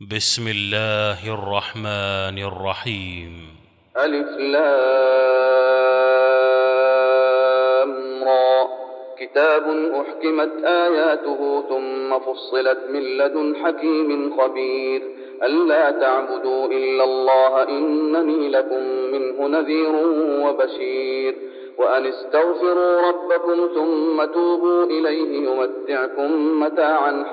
بسم الله الرحمن الرحيم. ألف لام را. كتاب أحكمت آياته ثم فصلت من لدن حكيم خبير. ألا تعبدوا إلا الله إنني لكم منه نذير وبشير. وأن استغفروا ربكم ثم توبوا إليه يمتعكم متاعا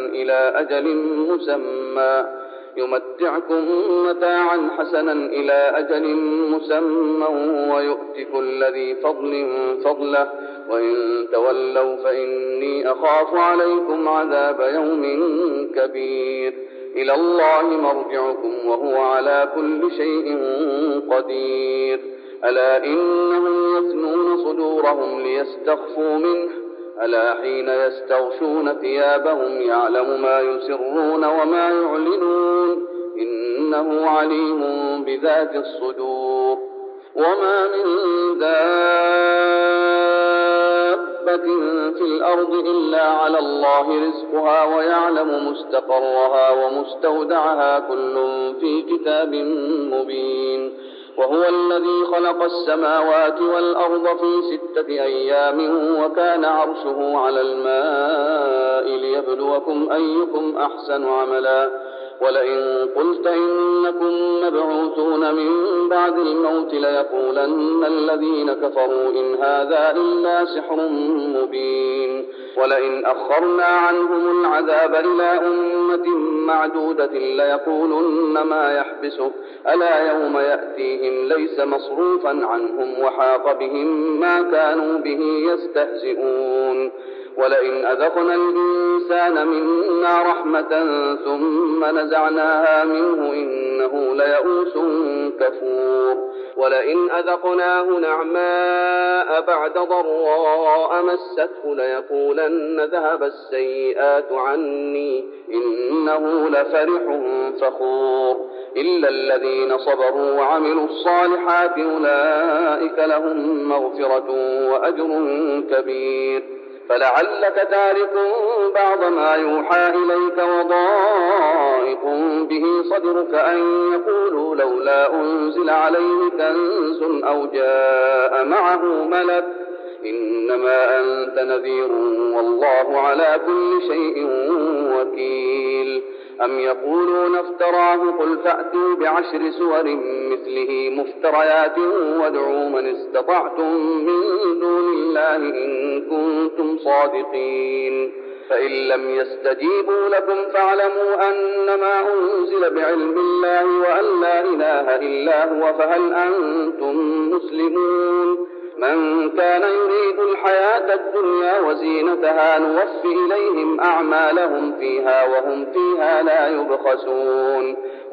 حسنا إلى أجل مسمى ويؤت كل ذي فضل فضله. وإن تولوا فإني أخاف عليكم عذاب يوم كبير. إلى الله مرجعكم وهو على كل شيء قدير. ألا إنهم يثنون صدورهم ليستخفوا منه. ألا حين يستغشون ثيابهم يعلم ما يسرون وما يعلنون إنه عليم بذات الصدور. وما من دابة في الأرض إلا على الله رزقها ويعلم مستقرها ومستودعها كل في كتاب مبين. وهو الذي خلق السماوات والأرض في 6 أيام وكان عرشه على الماء ليبلوكم أيكم أحسن عملا. ولئن قلت إنكم مبعوثون من بعد الموت ليقولن الذين كفروا إن هذا إلا سحر مبين. ولئن أخرنا عنهم العذاب إلى أمة معدودة ليقولن ما يحبسه ألا يوم يأتيهم ليس مصروفا عنهم وحاق بهم ما كانوا به يستهزئون. ولئن أذقنا الإنسان منا رحمة ثم نزعناها منه إنه ليئوس كفور. ولئن أذقناه نعماء بعد ضراء مسته ليقولن ذهب السيئات عني إنه لفرح فخور. إلا الذين صبروا وعملوا الصالحات أولئك لهم مغفرة وأجر كبير. فلعلك تارك بعض ما يوحى إليك وضائق به صدرك أن يقولوا لولا أنزل عليه كنز أو جاء معه ملك إنما أنت نذير والله على كل شيء وكيل. أم يقولون افتراه قل فأتوا ب10 سور مثله مفتريات وادعوا من استطعتم من دون الله إن كنتم صادقين. فإن لم يستجيبوا لكم فاعلموا أنما أنزل بعلم الله وأن لا إله إلا هو فهل أنتم مسلمون. من كان يريد الحياة الدنيا وزينتها نوف إليهم أعمالهم فيها وهم فيها لا يبخسون.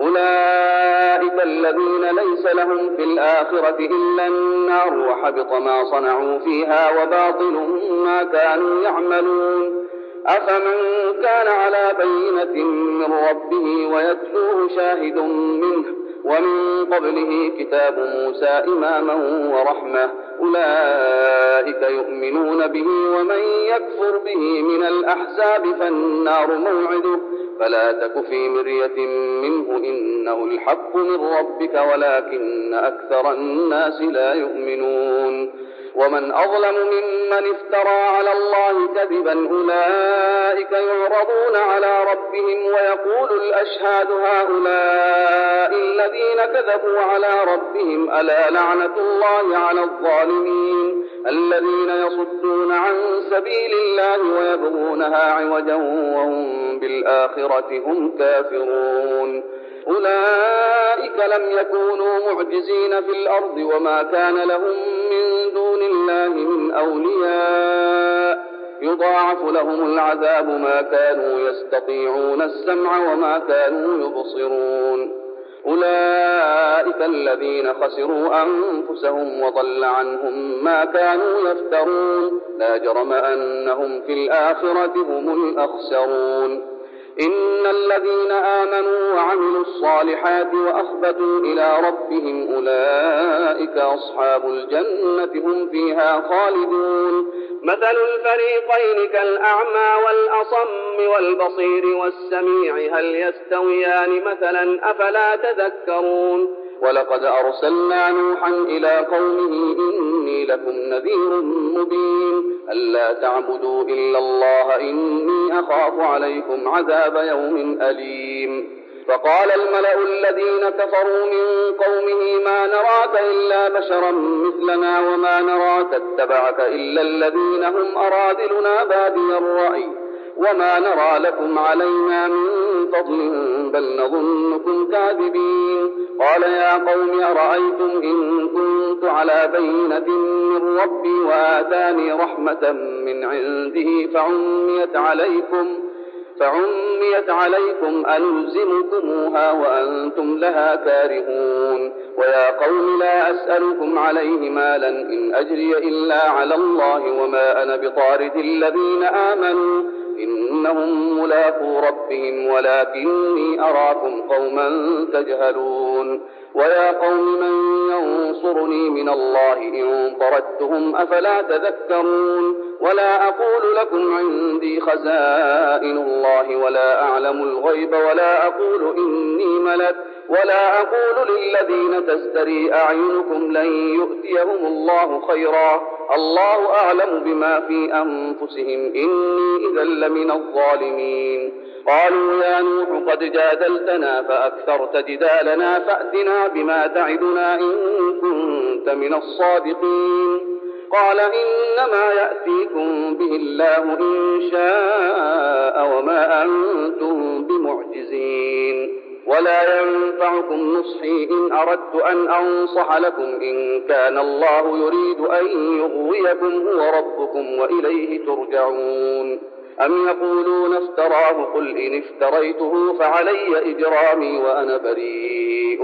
أولئك الذين ليس لهم في الآخرة إلا النار وحبط ما صنعوا فيها وباطل ما كانوا يعملون. أفمن كان على بينة من ربه ويتلوه شاهد منه ومن قبله كتاب موسى إماما ورحمة أولئك يؤمنون به. ومن يكفر به من الأحزاب فالنار موعده. فلا تك في مرية منه إنه الحق من ربك ولكن أكثر الناس لا يؤمنون. ومن أظلم ممن افترى على الله كذبا أولئك يعرضون على ربهم ويقول الأشهاد هؤلاء الذين كذبوا على ربهم ألا لعنة الله على الظالمين الذين يصدون عن سبيل الله ويبغونها عوجا وهم بالآخرة هم كافرون. أولئك لم يكونوا معجزين في الأرض وما كان لهم من دون الله من أولياء يضاعف لهم العذاب ما كانوا يستطيعون السمع وما كانوا يبصرون. أولئك الذين خسروا أنفسهم وضل عنهم ما كانوا يفترون. لا جرم أنهم في الآخرة هم الأخسرون. إن الذين آمنوا وعملوا الصالحات وأخبتوا إلى ربهم أولئك أصحاب الجنة هم فيها خالدون مثل الفريقين كالأعمى والأصم والبصير والسميع هل يستويان مثلا أفلا تذكرون ولقد أرسلنا نوحا إلى قومه إني لكم نذير مبين ألا تعبدوا إلا الله إني أخاف عليكم عذاب يوم أليم فقال الملأ الذين كفروا من قومه ما نراك إلا بشرا مثلنا وما نراك اتبعك إلا الذين هم أرادلنا بادي الرأي وما نرى لكم علينا من فضل بل نظنكم كاذبين قال يا قوم أرأيتم إن كنت على بينة من ربي وآتاني رحمة من عنده فعميت عليكم أنلزمكموها وأنتم لها كارهون ويا قوم لا أسألكم عليه مالا إن أجري إلا على الله وما أنا بطارد الذين آمنوا إنهم ملاقو ربهم ولكني أراكم قوما تجهلون ويا قوم من ينصرني من الله إن طردتهم أفلا تذكرون ولا أقول لكم عندي خزائن الله ولا أعلم الغيب ولا أقول إني ملك ولا أقول للذين تزدري أعينكم لن يؤتيهم الله خيرا الله أعلم بما في أنفسهم إني إذا لمن الظالمين قالوا يا نوح قد جادلتنا فأكثرت جدالنا فأتنا بما تعدنا إن كنت من الصادقين قال إنما يأتيكم به الله إن شاء وما أنتم بمعجزين ولا ينفعكم نصحي إن أردت أن أنصح لكم إن كان الله يريد أن يغويكم هو ربكم وإليه ترجعون أم يقولون افتراه قل إن افتريته فعلي إجرامي وأنا بريء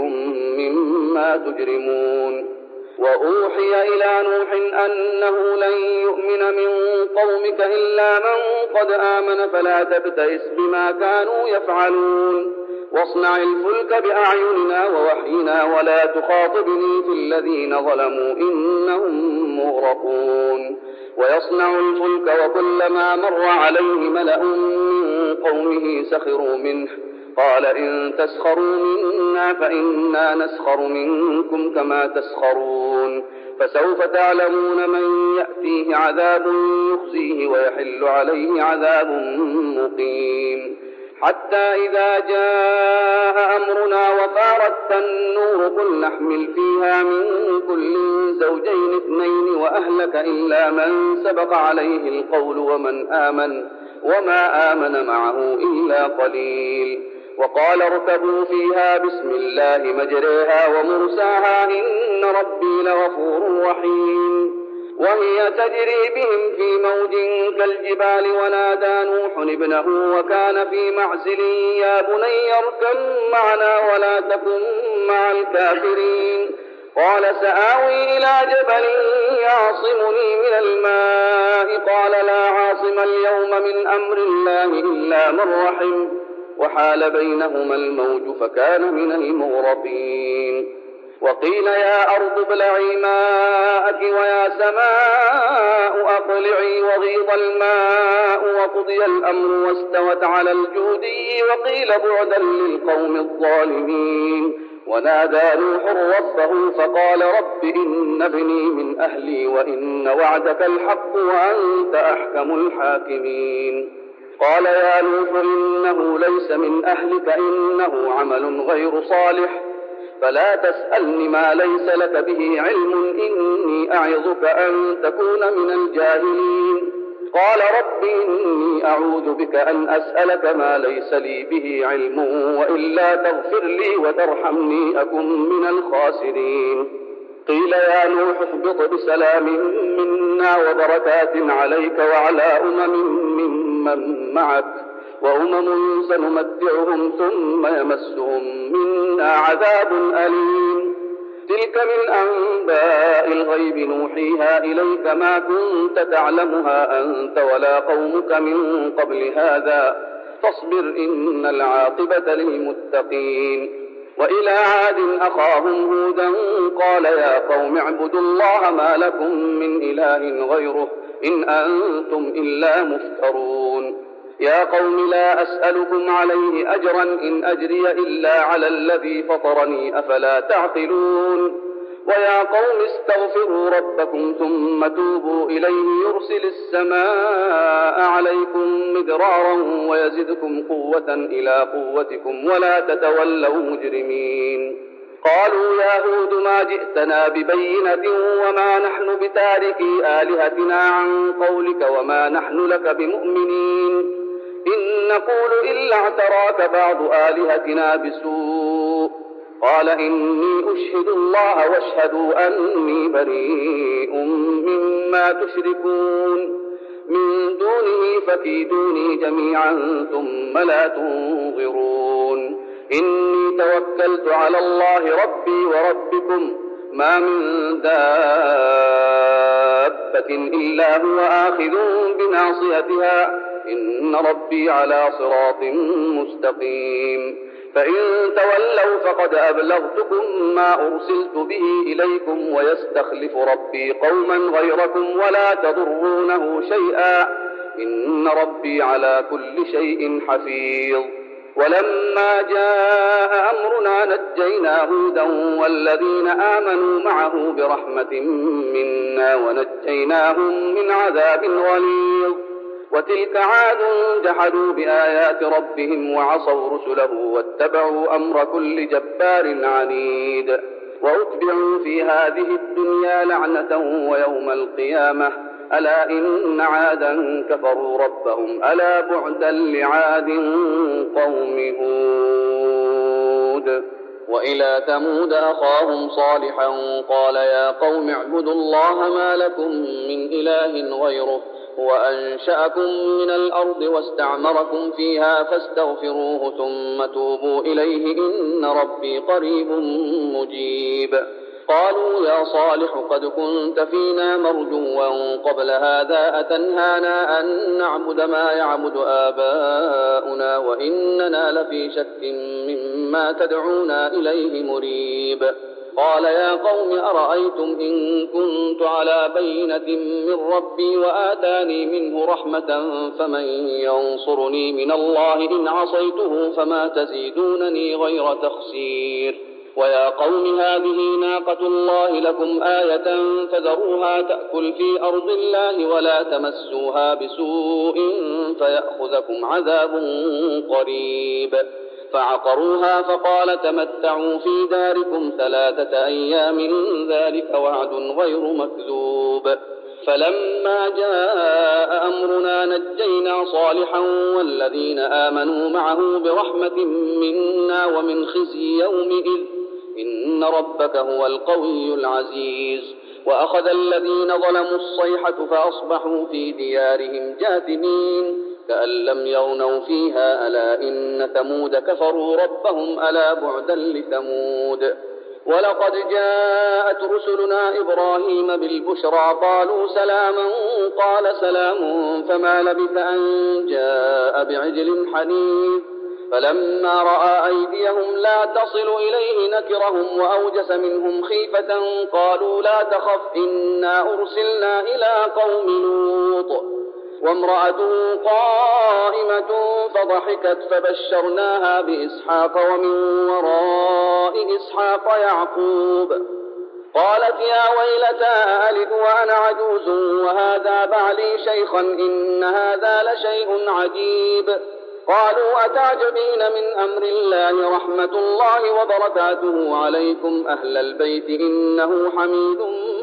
مما تجرمون وأوحي إلى نوح أنه لن يؤمن من قومك إلا من قد آمن فلا تبتئس بما كانوا يفعلون واصنع الفلك بأعيننا ووحينا ولا تخاطبني في الذين ظلموا إنهم مغرقون ويصنع الفلك وكلما مر عليه ملأ من قومه سخروا منه قال إن تسخروا منا فإنا نسخر منكم كما تسخرون فسوف تعلمون من يأتيه عذاب يخزيه ويحل عليه عذاب مقيم حتى إذا جاء أمرنا وفارت النور قل نحمل فيها من كل زوجين اثنين وأهلك إلا من سبق عليه القول وما آمن معه إلا قليل وقال اركبوا فيها بسم الله مجريها ومرساها إن ربي لغفور رحيم وهي تجري بهم في موج كالجبال ونادى نوح ابنه وكان في معزل يا بني اركب معنا ولا تكن مع الكافرين قال سآوي إلى جبل يعصمني من الماء قال لا عاصم اليوم من أمر الله إلا من رحم وحال بينهما الموج فكان من المغرقين وقيل يا أرض ابلعي ماءك ويا سماء أقلعي وغيض الماء وقضي الأمر واستوت على الجودي وقيل بعدا للقوم الظالمين ونادى نوح ربه فقال رب إن ابني من أهلي وإن وعدك الحق وأنت أحكم الحاكمين قال يا نوح إنه ليس من أهلك إنه عمل غير صالح فلا تسألني ما ليس لك به علم إني أعظك أن تكون من الجاهلين قال رب إني أعوذ بك أن أسألك ما ليس لي به علم وإلا تغفر لي وترحمني أكن من الخاسرين قيل يا نوح اهبط بسلام منا وبركات عليك وعلى ممن معك وأمم سنمتعهم ثم يمسهم منا عذاب أليم تلك من أنباء الغيب نوحيها إليك ما كنت تعلمها أنت ولا قومك من قبل هذا فاصبر إن العاقبة للمتقين. وإلى عاد أخاهم هودا قال يا قوم اعبدوا الله ما لكم من إله غيره إن أنتم إلا مفترون. يا قوم لا أسألكم عليه أجرا إن أجري إلا على الذي فطرني أفلا تعقلون. ويا قوم استغفروا ربكم ثم توبوا إليه يرسل السماء عليكم مدرارا ويزدكم قوة إلى قوتكم ولا تتولوا مجرمين. قالوا يا هود ما جئتنا ببينة وما نحن بتاركي آلهتنا عن قولك وما نحن لك بمؤمنين إن نقول إلا اعتراك بعض آلهتنا بسوء. قال إني أشهد الله واشهدوا أني بريء مما تشركون من دونه فكيدوني جميعا ثم لا تنظرون. إني توكلت على الله ربي وربكم ما من دابة إلا هو آخذ بناصيتها إن ربي على صراط مستقيم. فإن تولوا فقد أبلغتكم ما أرسلت به إليكم ويستخلف ربي قوما غيركم ولا تضرونه شيئا إن ربي على كل شيء حفيظ. ولما جاء أمرنا نجينا هودا والذين آمنوا معه برحمة منا ونجيناهم من عذاب غليظ. وتلك عاد جحدوا بآيات ربهم وعصوا رسله واتبعوا أمر كل جبار عنيد. وأتبعوا في هذه الدنيا لعنة ويوم القيامة ألا إن عادا كفروا ربهم ألا بعدا لعاد قوم هود. وإلى ثمود أخاهم صالحا قال يا قوم اعبدوا الله ما لكم من إله غيره هو أنشأكم من الأرض واستعمركم فيها فاستغفروه ثم توبوا إليه إن ربي قريب مجيب. قالوا يا صالح قد كنت فينا مرجوا قبل هذا أتنهانا أن نعبد ما يعبد آباؤنا وإننا لفي شك مما تدعونا إليه مريب. قال يا قوم أرأيتم إن كنت على بينة من ربي وآتاني منه رحمة فمن ينصرني من الله إن عصيته فما تزيدونني غير تخسير. ويا قوم هذه ناقة الله لكم آية فذروها تأكل في أرض الله ولا تمسوها بسوء فيأخذكم عذاب قريب. فعقروها فقال تمتعوا في داركم 3 أيام ذلك وعد غير مكذوب. فلما جاء أمرنا نجينا صالحا والذين آمنوا معه برحمة منا ومن خزي يومئذ إن ربك هو القوي العزيز. وأخذ الذين ظلموا الصيحة فأصبحوا في ديارهم جاثمين كأن لم يغنوا فيها ألا إن ثمود كفروا ربهم ألا بعدا لثمود. ولقد جاءت رسلنا إبراهيم بالبشرى قالوا سلاما قال سلام فما لبث أن جاء بعجل حنيذ. فلما رأى أيديهم لا تصل إليه نكرهم وأوجس منهم خيفة قالوا لا تخف إنا أرسلنا إلى قوم لوط. وامرأته قائمة فضحكت فبشرناها بإسحاق ومن وراء إسحاق يعقوب. قالت يا ويلتى ألد وأنا عجوز وهذا بعلي شيخا إن هذا لشيء عجيب. قالوا أتعجبين من أمر الله رحمة الله وبركاته عليكم أهل البيت إنه حميد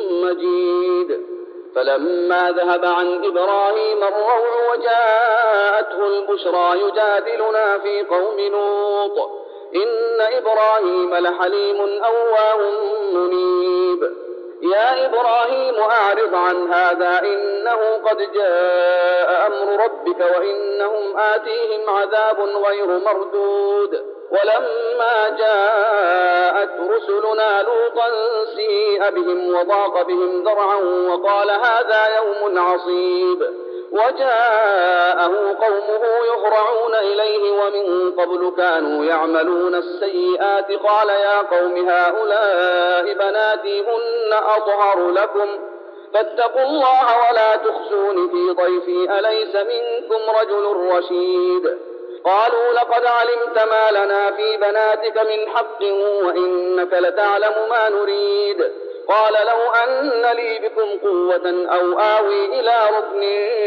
مجيد. فلما ذهب عن إبراهيم الروع وجاءته البشرى يجادلنا في قوم لوط إن إبراهيم لحليم أواه منيب. يا إبراهيم أعرض عن هذا إنه قد جاء أمر ربك وإنهم آتيهم عذاب غير مردود. ولما جاءت رسلنا لوطا سيء بهم وضاق بهم ذرعا وقال هذا يوم عصيب. وجاءه قومه يهرعون إليه ومن قبل كانوا يعملون السيئات قال يا قوم هؤلاء بناتي هن أطهر لكم فاتقوا الله ولا تخزون في ضيفي أليس منكم رجل رشيد قالوا لقد علمت ما لنا في بناتك من حق وإنك لتعلم ما نريد قال لو أن لي بكم قوة أو آوي إلى ركن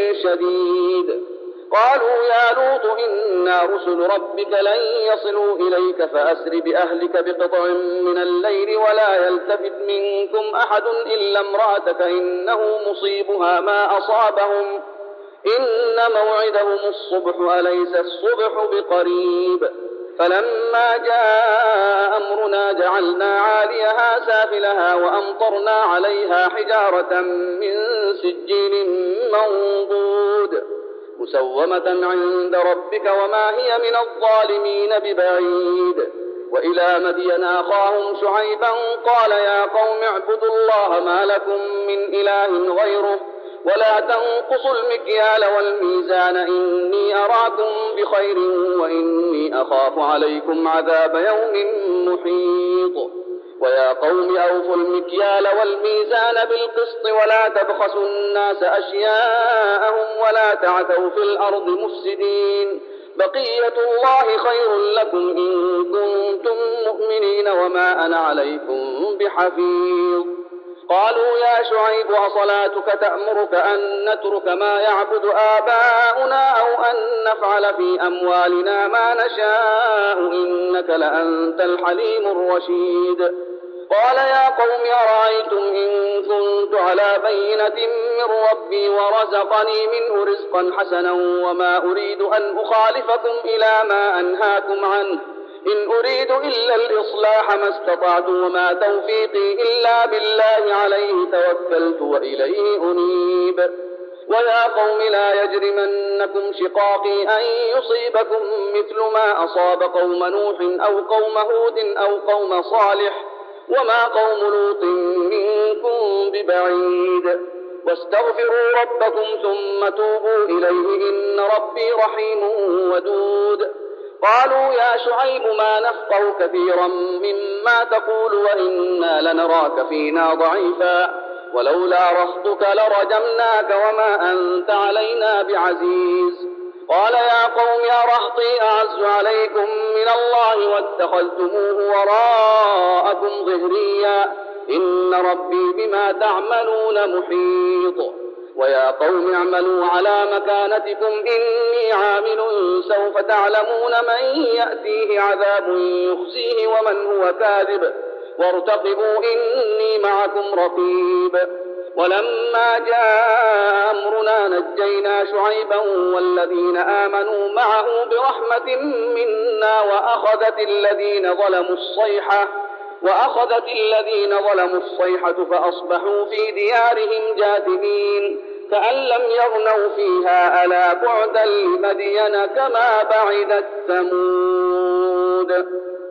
شديد قالوا يا لوط إنا رسل ربك لن يصلوا إليك فأسر بأهلك بقطع من الليل ولا يلتفت منكم أحد إلا امرأتك إنه مصيبها ما أصابهم إن موعدهم الصبح أليس الصبح بقريب فلما جاء أمرنا جعلنا عاليها سافلها وأمطرنا عليها حجارة من سجيل منضود مسومة عند ربك وما هي من الظالمين ببعيد وإلى مدين أخاهم شعيبا قال يا قوم اعبدوا الله ما لكم من إله غيره ولا تنقصوا المكيال والميزان إني أراكم بخير وإني أخاف عليكم عذاب يوم محيط ويا قوم أوفوا المكيال والميزان بالقسط ولا تبخسوا الناس أشياءهم ولا تعثوا في الأرض مفسدين بقية الله خير لكم إن كنتم مؤمنين وما أنا عليكم بحفيظ قالوا يا شعيب أصلاتك تأمرك أن نترك ما يعبد آباؤنا أو أن نفعل في أموالنا ما نشاء إنك لأنت الحليم الرشيد قال يا قوم أرأيتم إن كنت على بينة من ربي ورزقني منه رزقا حسنا وما أريد أن أخالفكم إلى ما أنهاكم عنه إن أريد إلا الإصلاح ما استطعت وما توفيقي إلا بالله عليه توكلت وإليه أنيب ويا قوم لا يجرمنكم شقاقي أن يصيبكم مثل ما أصاب قوم نوح أو قوم هود أو قوم صالح وما قوم لوط منكم ببعيد واستغفروا ربكم ثم توبوا إليه إن ربي رحيم ودود قالوا يا شعيب ما نفقه كثيرا مما تقول وإنا لنراك فينا ضعيفا ولولا رهطك لرجمناك وما أنت علينا بعزيز قال يا قوم أرهطي أعز عليكم من الله واتخذتموه وراءكم ظهريا إن ربي بما تعملون محيط ويا قوم اعملوا على مكانتكم إني عامل سوف تعلمون من يأتيه عذاب يخزيه ومن هو كاذب وارتقبوا إني معكم رقيب ولما جاء أمرنا نجينا شعيبا والذين آمنوا معه برحمة منا وأخذت الذين ظلموا الصيحة فأصبحوا في ديارهم جاثمين كأن لم يغنوا فيها ألا بعدا لمدين كما بعدت ثمود